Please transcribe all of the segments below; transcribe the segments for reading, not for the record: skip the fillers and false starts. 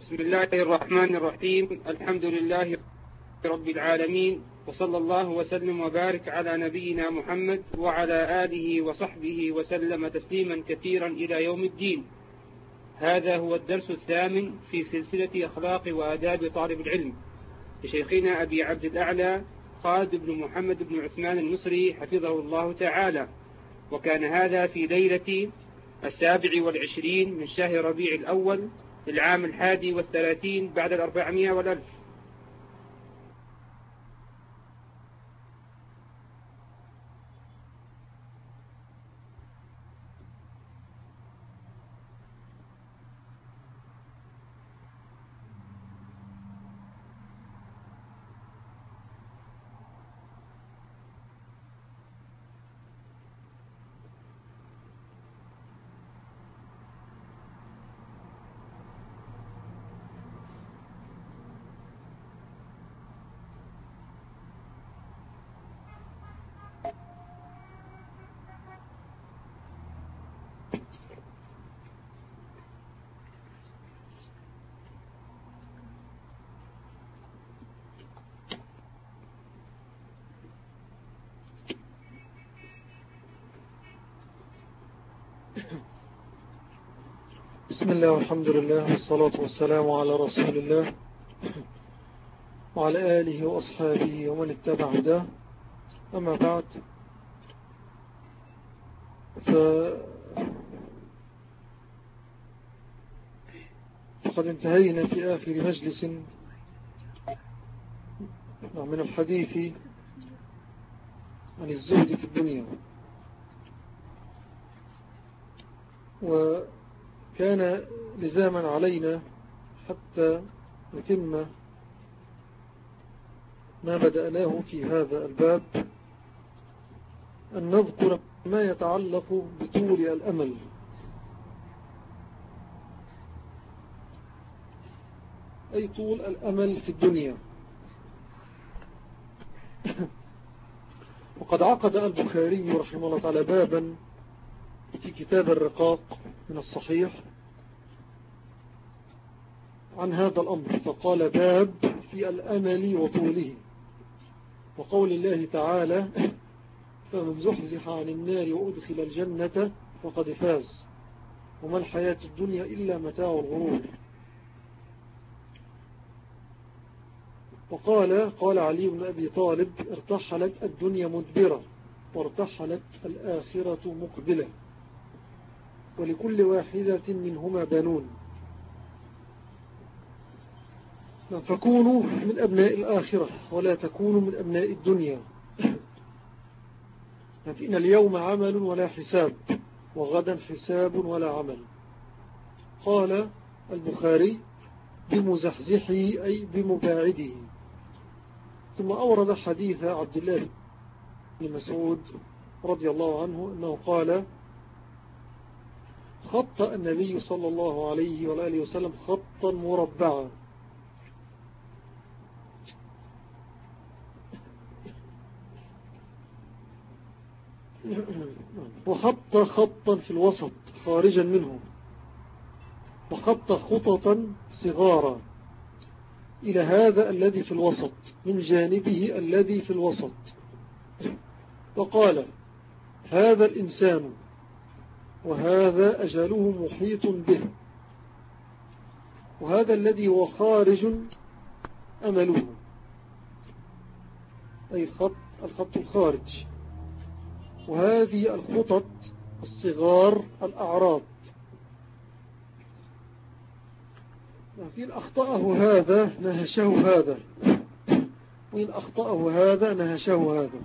بسم الله الرحمن الرحيم. الحمد لله رب العالمين، وصلى الله وسلم وبارك على نبينا محمد وعلى آله وصحبه وسلم تسليما كثيرا إلى يوم الدين. هذا هو الدرس الثامن في سلسلة أخلاق وآداب طالب العلم لشيخنا أبي عبد الأعلى خالد بن محمد بن عثمان المصري حفظه الله تعالى، وكان هذا في ليلة 27 من شهر ربيع الأول للعام 31 بعد 400 والألف. بسم الله والحمد لله والصلاة والسلام على رسول الله وعلى آله وأصحابه ومن اتبع هداه. أما بعد، فقد انتهينا في آخر مجلس من الحديث عن الزهد في الدنيا، وكان لزاما علينا حتى نتم ما بدأناه في هذا الباب أن نذكر ما يتعلق بطول الأمل. أي طول الأمل في الدنيا. وقد عقد البخاري رحمه الله تعالى بابا في كتاب الرقاق من الصحيح عن هذا الأمر، فقال: باب في الأمل وطوله، وقول الله تعالى: فمن زحزح عن النار وأدخل الجنة فقد فاز وما الحياة الدنيا إلا متاع الغرور. قال علي بن أبي طالب: ارتحلت الدنيا مدبرة وارتحلت الآخرة مقبلة، ولكل واحدة منهما بنون، فكونوا من أبناء الآخرة ولا تكونوا من أبناء الدنيا، فإن اليوم عمل ولا حساب، وغدا حساب ولا عمل. قال البخاري: بمزحزحه أي بمباعده. ثم أورد حديث عبد الله بن مسعود رضي الله عنه أنه قال: خط النبي صلى الله عليه وآله وسلم خطا مربعا، وخط خطا في الوسط خارجا منه، وخط خططا صغارا إلى هذا الذي في الوسط من جانبه الذي في الوسط، وقال: هذا الإنسان وهذا أجله محيط به، وهذا الذي هو خارج أمله، أي الخط الخارج، وهذه الخطط الصغار الأعراض. فإن أخطأه هذا نهشه هذا، وإن أخطأه هذا نهشه هذا.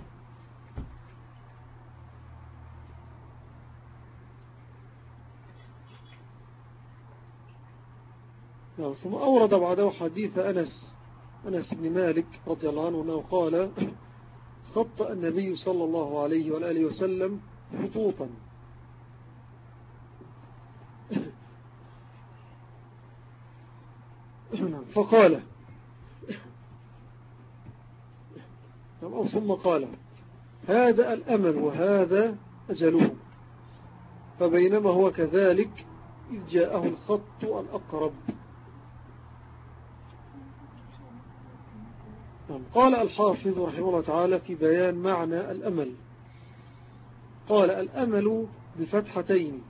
ثم أورد بعده حديث أنس بن مالك رضي الله عنه أنه قال: خط النبي صلى الله عليه وآله وسلم خطوطا، فقال: ثم قال: هذا الأمل وهذا أجله. فبينما هو كذلك إذ جاءه الخط الأقرب، قال الحافظ رحمه الله تعالى في بيان معنى الأمل، قال الأمل بفتحتين،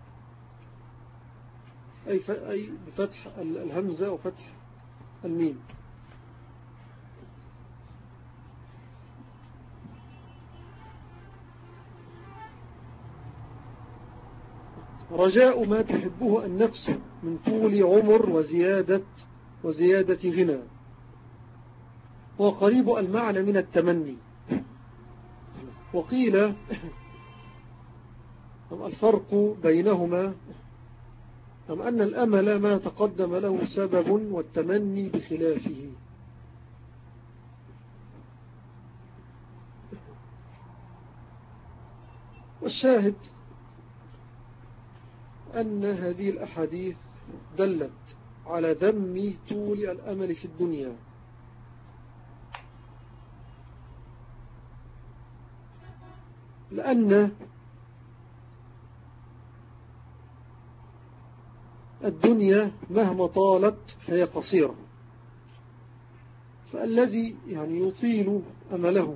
أي بفتح الهمزة وفتح الميم. رجاء ما تحبه النفس من طول عمر وزيادة غنى، وقريب المعنى من التمني. وقيل الفرق بينهما أن الأمل ما تقدم له سبب والتمني بخلافه. والشاهد أن هذه الأحاديث دلت على ذم طول الأمل في الدنيا، لأن الدنيا مهما طالت فهي قصيرة، فالذي يطيل أمله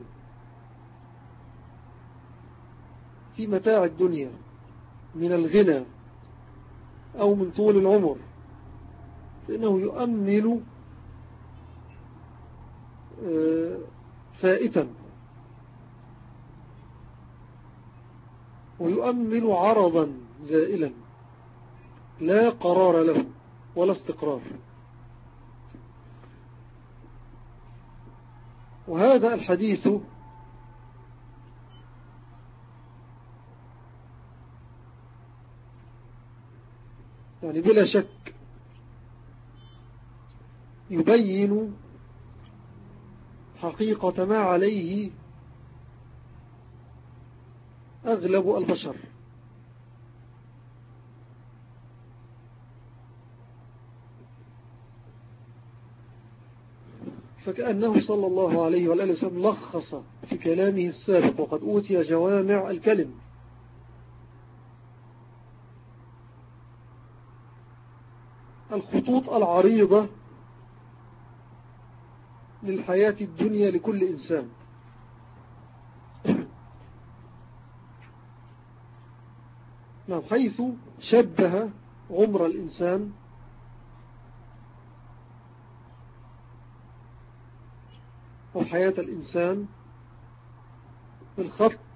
في متاع الدنيا من الغنى أو من طول العمر فإنه يؤمل فائتا، ويؤمل عرضا زائلا لا قرار له ولا استقرار. وهذا الحديث بلا شك يبين حقيقة ما عليه أغلب البشر، فكأنه صلى الله عليه وآله وسلم لخص في كلامه السابق، وقد أوتي جوامع الكلم، الخطوط العريضة للحياة الدنيا لكل إنسان. حيث شبه عمر الإنسان أو حياة الإنسان بالخط،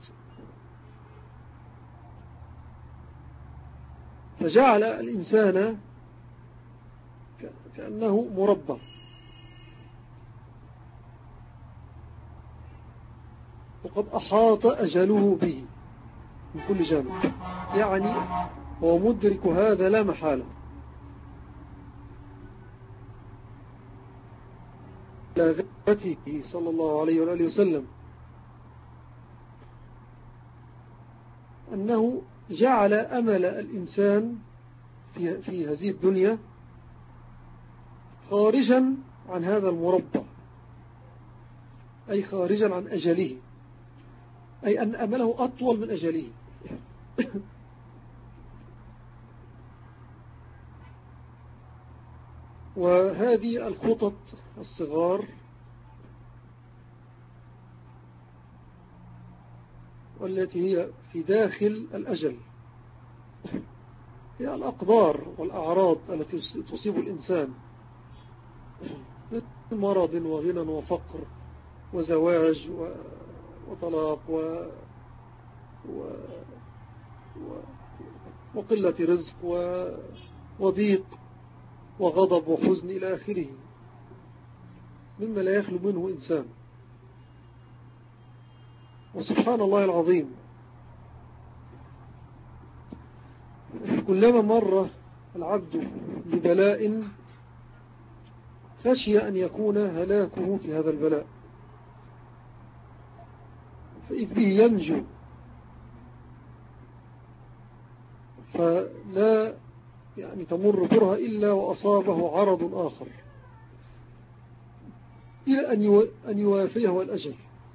فجعل الإنسان كأنه مربع، وقد أحاط أجله به من كل جانب، هو مدرك هذا لا محالة. لغته صلى الله عليه وآله وسلم أنه جعل أمل الإنسان في هذه الدنيا خارجا عن هذا المربع، أي خارجا عن أجله، أي أن أمله أطول من أجله. وهذه الخطط الصغار والتي هي في داخل الأجل هي الأقدار والأعراض التي تصيب الإنسان من مرض وغنى وفقر وزواج وطلاق وقلة رزق وضيق وغضب وحزن إلى آخره، مما لا يخلو منه إنسان. وسبحان الله العظيم، كلما مر العبد ببلاء خشي أن يكون هلاكه في هذا البلاء، فإذ به ينجو، فلا تمر كرها إلا وأصابه عرض آخر إلى أن يوافيه الأجل.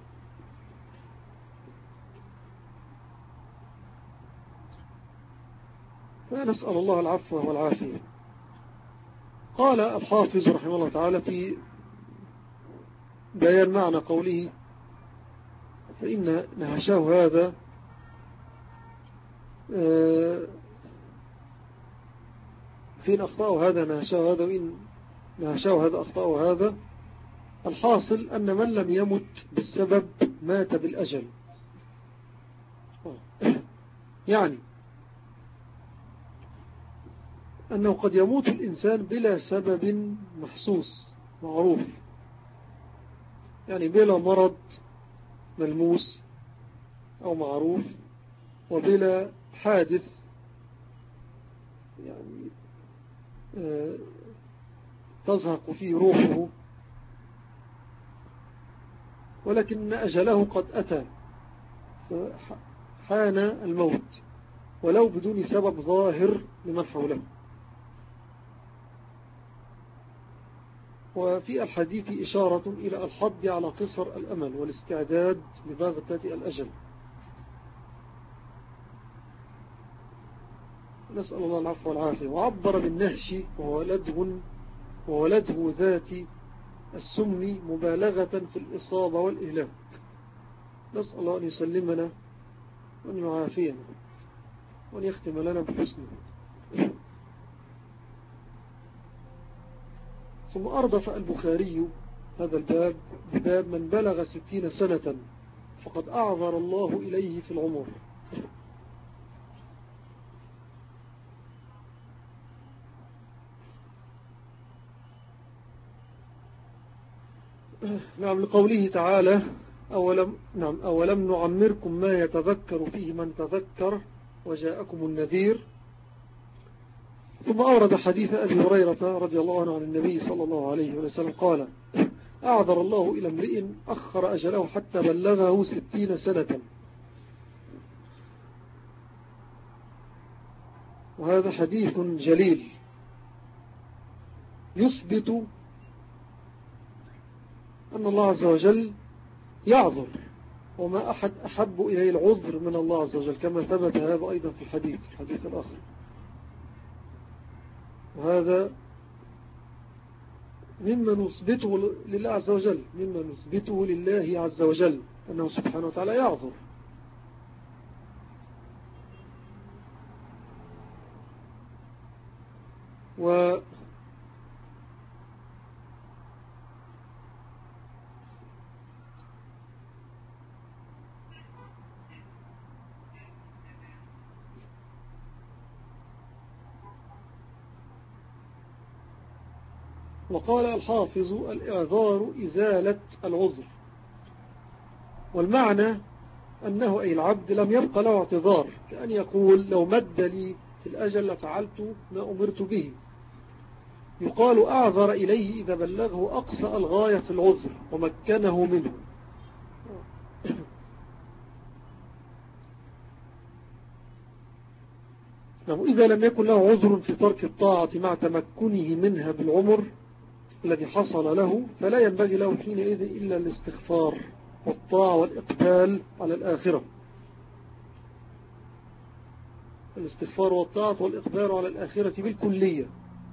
فنسأل الله العفو والعافية. قال الحافظ رحمه الله تعالى في بيان معنى قوله فإن نهشه هذا فين أخطأه هذا نهشه هذا وإن نهشه هذا أخطأه هذا. الحاصل أن من لم يمت بالسبب مات بالأجل. يعني أنه قد يموت الإنسان بلا سبب محسوس معروف، يعني بلا مرض ملموس أو معروف، وبلا حادث يعني تزهق فيه روحه، ولكن أجله قد أتى حان الموت ولو بدون سبب ظاهر لمن حوله. وفي الحديث إشارة إلى الحض على قصر الأمل والاستعداد لبغتة الأجل. نسأل الله العفو والعافية. وعبر بالنهش وولده ذات السم مبالغة في الإصابة والإهلاك. نسأل الله أن يسلمنا وأن يعافينا وأن يختم لنا بحسنه. ثم أردف البخاري هذا الباب بباب من بلغ 60 سنة فقد أعذر الله إليه في العمر. نعم، لقوله تعالى أولم نعمركم ما يتذكر فيه من تذكر وجاءكم النذير. ثم أورد حديث أبي هريرة رضي الله عنه عن النبي صلى الله عليه وسلم قال أعذر الله إلى امرئ أخر أجله حتى بلغه 60 سنة. وهذا حديث جليل يثبت أن الله عز وجل يعذر، وما أحد أحب إليه العذر من الله عز وجل، كما ثبت هذا أيضا في الحديث الآخر. وهذا مما نثبته لله عز وجل، مما نثبته لله عز وجل أنه سبحانه وتعالى يعذر. وقال الحافظ الإعذار إزالة العذر، والمعنى أنه أي العبد لم يبقى له اعتذار، كأن يقول لو مد لي في الأجل لفعلت ما أمرت به. يقال أعذر إليه إذا بلغه أقصى الغاية في العذر ومكنه منه. إذا لم يكن له عذر في ترك الطاعة مع تمكنه منها بالعمر الذي حصل له، فلا ينبغي له حينئذ إلا الاستغفار والطاعة والإقبال على الآخرة. الاستغفار والطاعة والإقبال على الآخرة بالكلية.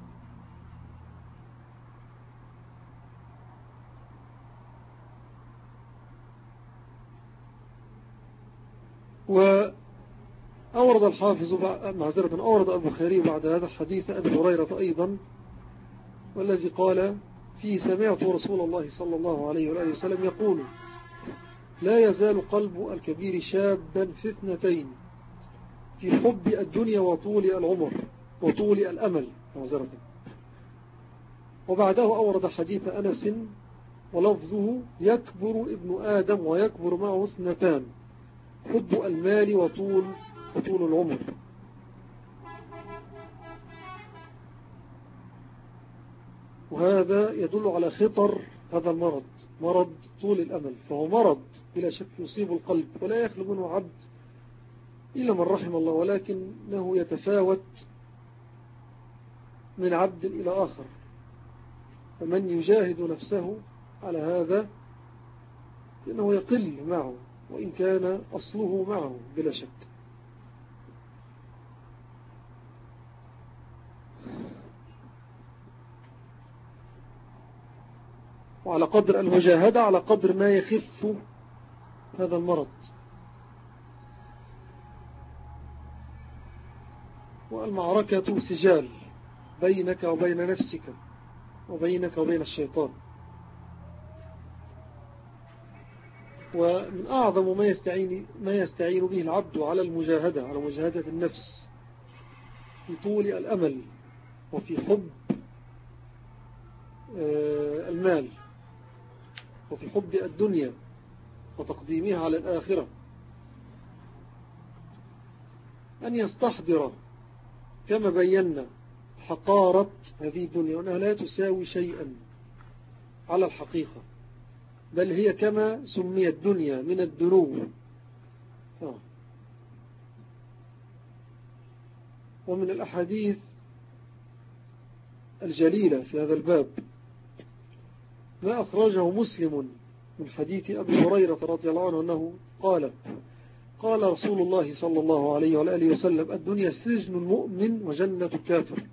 وأورد الحافظ أورد البخاري بعد هذا حديث أبي هريرة أيضا، والذي قال فيه سمعت رسول الله صلى الله عليه وآله وسلم يقول لا يزال قلب الكبير شابا في اثنتين، في حب الدنيا وطول العمر وطول الأمل. وبعده أورد حديث أنس ولفظه يكبر ابن آدم ويكبر معه اثنتان، حب المال وطول العمر. وهذا يدل على خطر هذا المرض، مرض طول الأمل، فهو مرض بلا شك يصيب القلب ولا يخلو منه عبد إلا من رحم الله، ولكنه يتفاوت من عبد إلى آخر. فمن يجاهد نفسه على هذا إنه يقل معه وإن كان أصله معه بلا شك. وعلى قدر المجاهدة على قدر ما يخف هذا المرض. والمعركة سجال بينك وبين نفسك وبينك وبين الشيطان. ومن أعظم ما يستعين به العبد على المجاهدة، على مجاهدة النفس في طول الأمل وفي حب المال وفي حب الدنيا وتقديمها على الآخرة، أن يستحضر كما بينا حقارة هذه الدنيا، وأنها لا تساوي شيئا على الحقيقة، بل هي كما سميت دنيا من الدنو. ومن الأحاديث الجليلة في هذا الباب ما أخرجه مسلم من حديث أبي هريرة رضي الله عنه أنه قال رسول الله صلى الله عليه وآله وسلم: الدنيا سجن المؤمن وجنة الكافر.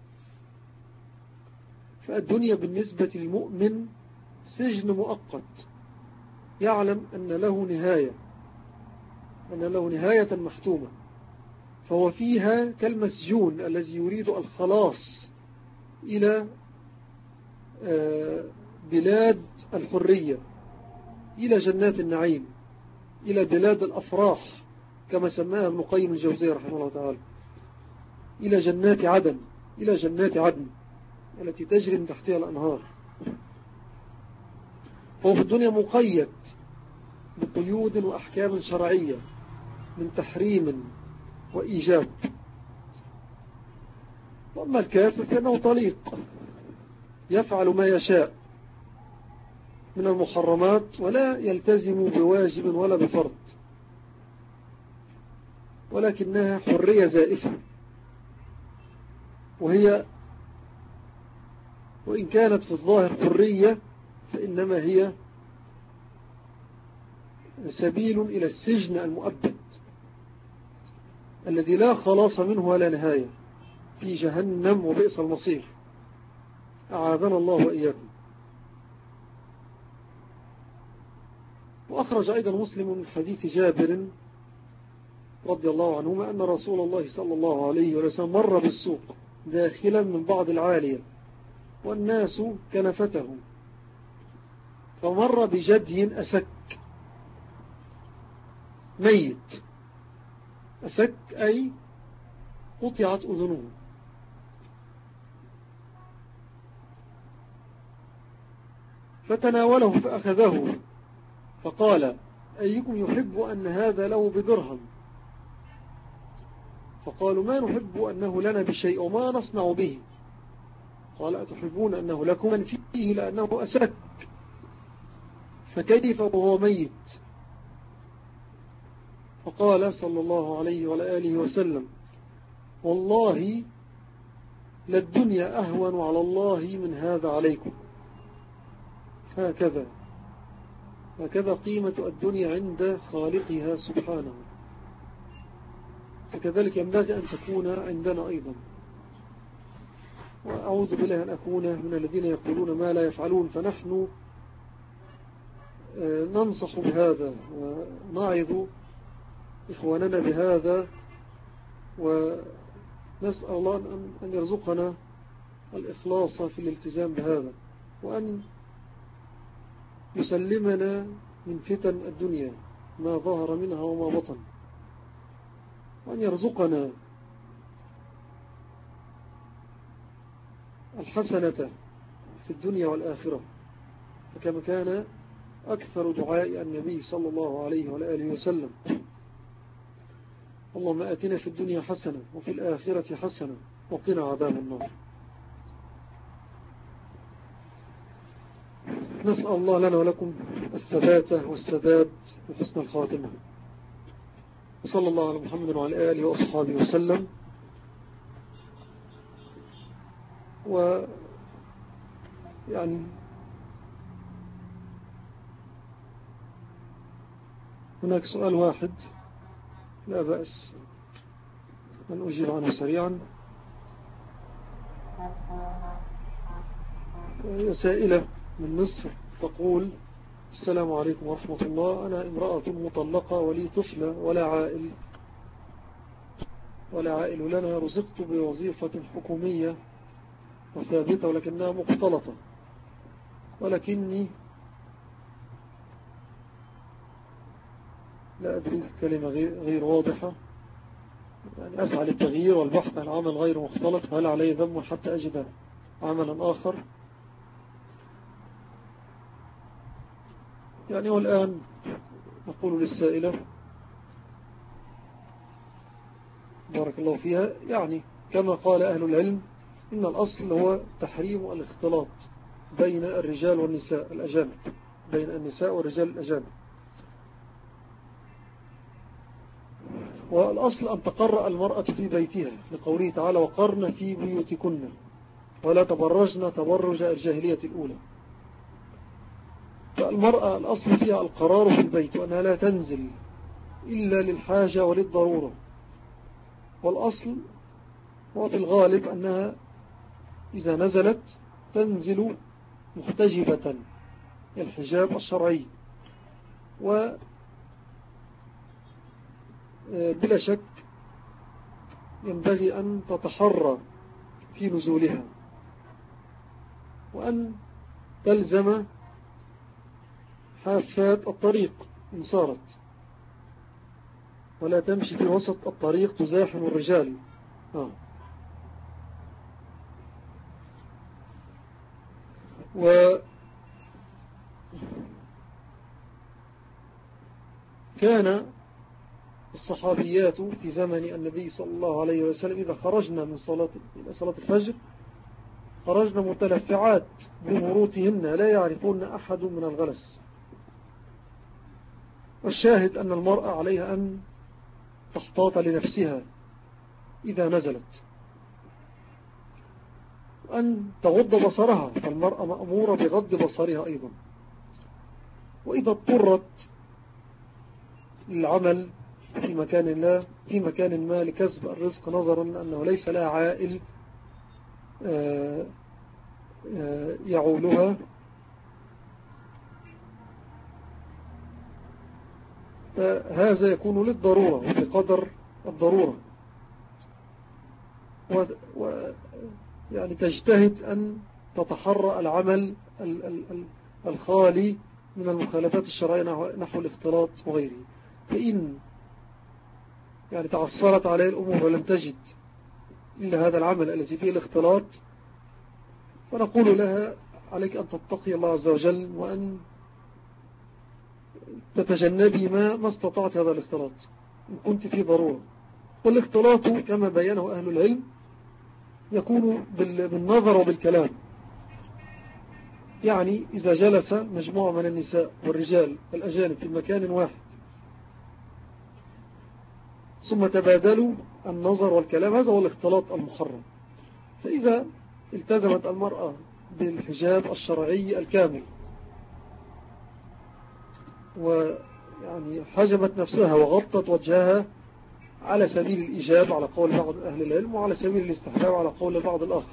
فالدنيا بالنسبة للمؤمن سجن مؤقت، يعلم أن له نهاية محتومة، فهو فيها كالمسجون الذي يريد الخلاص إلى بلاد الحرية، إلى جنات النعيم، إلى بلاد الأفراح كما سماها ابن قيم الجوزية رحمه الله تعالى، إلى جنات عدن التي تجري من تحتها الأنهار. فهو في الدنيا مقيد بقيود وأحكام شرعية من تحريم وإيجاب. وأما الكافر فإنه طليق يفعل ما يشاء من المحرمات ولا يلتزم بواجب ولا بفرض، ولكنها حرية زائفة، وإن كانت في الظاهر حرية فإنما هي سبيل إلى السجن المؤبد الذي لا خلاص منه ولا نهاية، في جهنم وبئس المصير، أعاذنا الله وإياكم. وأخرج أيضا مسلم من حديث جابر رضي الله عنهما أن رسول الله صلى الله عليه وسلم مر بالسوق داخلا من بعض العالية والناس كنفته، فمر بجدي أسك ميت، أسك أي قطعت أذنه، فتناوله فأخذه فقال: أيكم يحب أن هذا له بدرهم؟ فقالوا: ما نحب أنه لنا بشيء وما نصنع به. قال: أتحبون أنه لكم؟ من فيه لأنه أسك، فكيف وهو ميت؟ فقال صلى الله عليه وآله وسلم: والله للدنيا أهون على الله من هذا عليكم. هكذا قيمة الدنيا عند خالقها سبحانه، فكذلك ينبغي أن تكون عندنا أيضا. وأعوذ بالله أن أكون من الذين يقولون ما لا يفعلون، فنحن ننصح بهذا ونعظ إخواننا بهذا، ونسأل الله أن يرزقنا الإخلاص في الالتزام بهذا، وأن يسلمنا من فتن الدنيا ما ظهر منها وما بطن، وأن يرزقنا الحسنة في الدنيا والآخرة، فكما كان أكثر دعاء النبي صلى الله عليه وآله وسلم: اللهم آتنا في الدنيا حسنة وفي الآخرة حسنة وقنا عذاب النار. نسأل الله لنا ولكم الثبات والسداد وحسن الخاتمة، وصلى الله على محمد وعلى آله وأصحابه وسلم. ويعني هناك سؤال واحد لا بأس أن أجيب عنه سريعا. سائلة من مصر تقول: السلام عليكم ورحمة الله. أنا امرأة مطلقة ولي طفلة ولا عائل لنا. رزقت بوظيفة حكومية وثابتة ولكنها مختلطة، ولكني لا أدري، كلمة غير واضحة، يعني أسعى للتغيير والبحث عن عمل غير مختلط، هل علي ذنب حتى أجد عملا آخر؟ يعني والآن نقول للسائلة بارك الله فيها، يعني كما قال أهل العلم إن الأصل هو تحريم الاختلاط بين الرجال والنساء الأجانب، بين النساء والرجال الأجانب. والأصل أن تقرأ المرأة في بيتها، لقوله تعالى: وقرن في بيوتكن ولا تبرجن تبرج الجاهلية الأولى. فالمرأة الأصل فيها القرار في البيت، وأنها لا تنزل إلا للحاجة وللضرورة. والأصل هو في الغالب أنها إذا نزلت تنزل محتجبة الحجاب الشرعي، وبلا شك ينبغي أن تتحرى في نزولها، وأن تلزم حافات الطريق إن صارت، ولا تمشي في وسط الطريق تزاحم الرجال. وكان الصحابيات في زمن النبي صلى الله عليه وسلم إذا خرجنا من صلاة الفجر خرجنا متلفعات بمروتهن لا يعرفون أحد من الغلس. والشاهد أن المرأة عليها أن تحتاط لنفسها إذا نزلت، وأن تغض بصرها، فالمرأة مأمورة بغض بصرها أيضا. وإذا اضطرت للعمل في مكان ما لكسب الرزق، نظرا أنه ليس لها عائل يعولها، فهذا يكون للضرورة وبقدر الضرورة، يعني تجتهد أن تتحرى العمل الخالي من المخالفات الشرعية نحو الاختلاط وغيره. فإن يعني تعثرت عليه الأمور ولم تجد إلا هذا العمل الذي فيه الاختلاط، فنقول لها: عليك أن تتقي الله عز وجل، وأن تتجنبي ما استطعت هذا الاختلاط إن كنت في ضرورة. والاختلاط كما بيانه أهل العلم يكون بالنظر وبالكلام. يعني إذا جلس مجموعة من النساء والرجال الأجانب في مكان واحد ثم تبادلوا النظر والكلام، هذا هو الاختلاط المحرم. فإذا التزمت المرأة بالحجاب الشرعي الكامل، ويعني حجبت نفسها وغطت وجهها على سبيل الإيجاب على قول بعض أهل العلم، وعلى سبيل الاستحباب على قول البعض الآخر،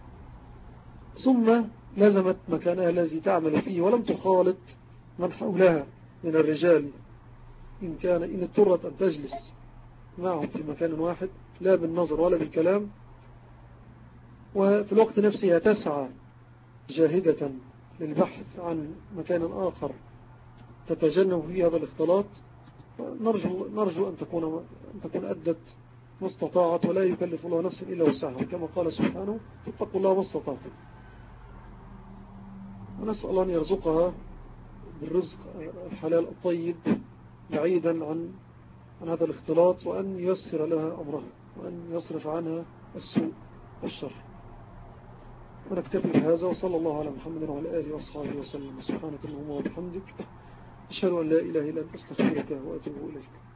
ثم لزمت مكانها الذي تعمل فيه ولم تخالط من حولها من الرجال، إن اضطرت أن تجلس معهم في مكان واحد لا بالنظر ولا بالكلام، وفي الوقت نفسه تسعى جاهدة للبحث عن مكان آخر تتجنب فيه هذا الاختلاط، نرجو أن تكون أدت ما استطاعت، ولا يكلف الله نفسا إلا وسعها، كما قال سبحانه: فاتقوا الله ما استطعتم. ونسأل الله أن يرزقها بالرزق الحلال الطيب بعيدا عن هذا الاختلاط، وأن ييسر لها أمرها، وأن يصرف عنها السوء والشر. ونكتفي بهذا، وصلى الله على محمد وعلى آله وأصحابه وسلم. سبحانك اللهم وبحمدك، أشهد أن لا إله إلا أنت، أستغفرك وأتوب إليك.